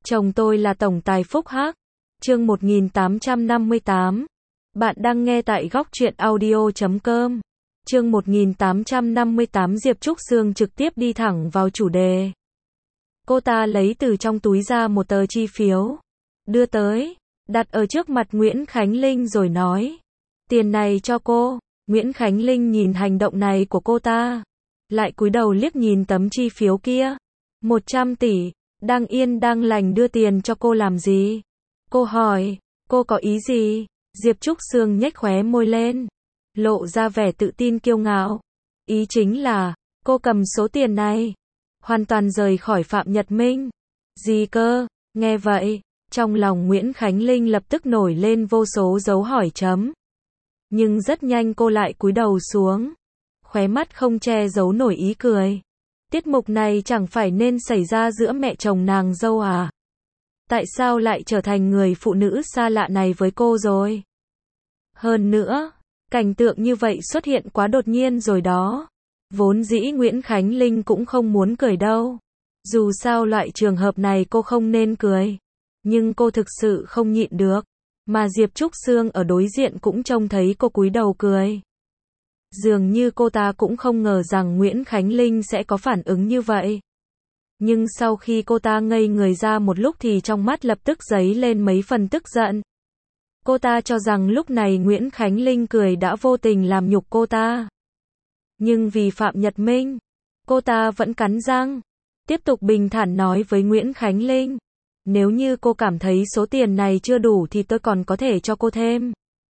Chồng tôi là tổng tài Phúc Hắc. Chương 1858. Bạn đang nghe tại góc truyện audio.com. Chương 1858 Diệp Trúc Sương trực tiếp đi thẳng vào chủ đề. Cô ta lấy từ trong túi ra một tờ chi phiếu, đưa tới, đặt ở trước mặt Nguyễn Khánh Linh rồi nói: tiền này cho cô. Nguyễn Khánh Linh nhìn hành động này của cô ta, lại cúi đầu liếc nhìn tấm chi phiếu kia. 100 tỷ, đang yên đang lành đưa tiền cho cô làm gì? Cô hỏi, cô có ý gì? Diệp Trúc Sương nhếch khóe môi lên, lộ ra vẻ tự tin kiêu ngạo. Ý chính là, cô cầm số tiền này, hoàn toàn rời khỏi Phạm Nhật Minh. Gì cơ? Nghe vậy, trong lòng Nguyễn Khánh Linh lập tức nổi lên vô số dấu hỏi chấm. Nhưng rất nhanh cô lại cúi đầu xuống, khóe mắt không che giấu nổi ý cười. Tiết mục này chẳng phải nên xảy ra giữa mẹ chồng nàng dâu à? Tại sao lại trở thành người phụ nữ xa lạ này với cô rồi? Hơn nữa, cảnh tượng như vậy xuất hiện quá đột nhiên rồi đó. Vốn dĩ Nguyễn Khánh Linh cũng không muốn cười đâu. Dù sao loại trường hợp này cô không nên cười. Nhưng cô thực sự không nhịn được. Mà Diệp Trúc Sương ở đối diện cũng trông thấy cô cúi đầu cười. Dường như cô ta cũng không ngờ rằng Nguyễn Khánh Linh sẽ có phản ứng như vậy. Nhưng sau khi cô ta ngây người ra một lúc thì trong mắt lập tức dấy lên mấy phần tức giận. Cô ta cho rằng lúc này Nguyễn Khánh Linh cười đã vô tình làm nhục cô ta. Nhưng vì Phạm Nhật Minh, cô ta vẫn cắn răng, tiếp tục bình thản nói với Nguyễn Khánh Linh: nếu như cô cảm thấy số tiền này chưa đủ thì tôi còn có thể cho cô thêm.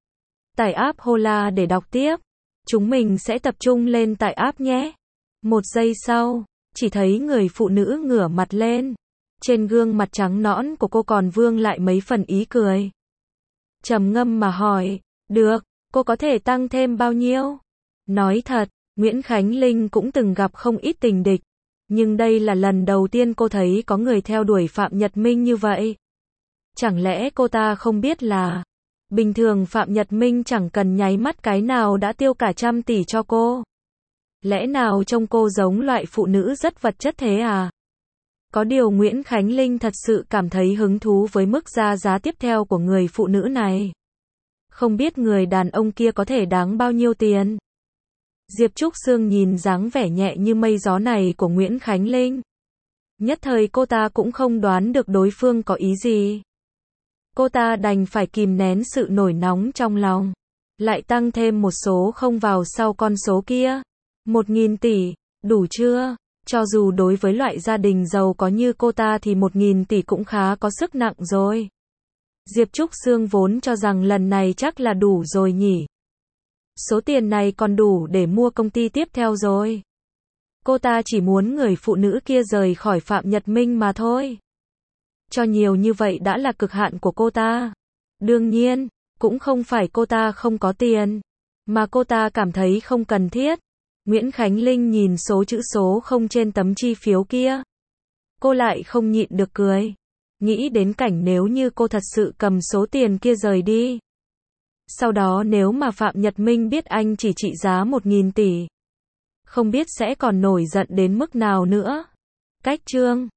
Tải app Hola để đọc tiếp. Chúng mình sẽ tập trung lên tải app nhé. Một giây sau, chỉ thấy người phụ nữ ngửa mặt lên. Trên gương mặt trắng nõn của cô còn vương lại mấy phần ý cười. Trầm ngâm mà hỏi, được, cô có thể tăng thêm bao nhiêu? Nói thật, Nguyễn Khánh Linh cũng từng gặp không ít tình địch. Nhưng đây là lần đầu tiên cô thấy có người theo đuổi Phạm Nhật Minh như vậy. Chẳng lẽ cô ta không biết là bình thường Phạm Nhật Minh chẳng cần nháy mắt cái nào đã tiêu cả 100 tỷ cho cô? Lẽ nào trông cô giống loại phụ nữ rất vật chất thế à? Có điều Nguyễn Khánh Linh thật sự cảm thấy hứng thú với mức ra giá tiếp theo của người phụ nữ này. Không biết người đàn ông kia có thể đáng bao nhiêu tiền? Diệp Trúc Sương nhìn dáng vẻ nhẹ như mây gió này của Nguyễn Khánh Linh. Nhất thời cô ta cũng không đoán được đối phương có ý gì. Cô ta đành phải kìm nén sự nổi nóng trong lòng. Lại tăng thêm một số không vào sau con số kia. 1.000 tỷ, đủ chưa? Cho dù đối với loại gia đình giàu có như cô ta thì 1.000 tỷ cũng khá có sức nặng rồi. Diệp Trúc Sương vốn cho rằng lần này chắc là đủ rồi nhỉ. Số tiền này còn đủ để mua công ty tiếp theo rồi. Cô ta chỉ muốn người phụ nữ kia rời khỏi Phạm Nhật Minh mà thôi. Cho nhiều như vậy đã là cực hạn của cô ta. Đương nhiên, cũng không phải cô ta không có tiền, mà cô ta cảm thấy không cần thiết. Nguyễn Khánh Linh nhìn số chữ số không trên tấm chi phiếu kia. Cô lại không nhịn được cười. Nghĩ đến cảnh nếu như cô thật sự cầm số tiền kia rời đi. Sau đó nếu mà Phạm Nhật Minh biết anh chỉ trị giá 1.000 tỷ, không biết sẽ còn nổi giận đến mức nào nữa. Cách chương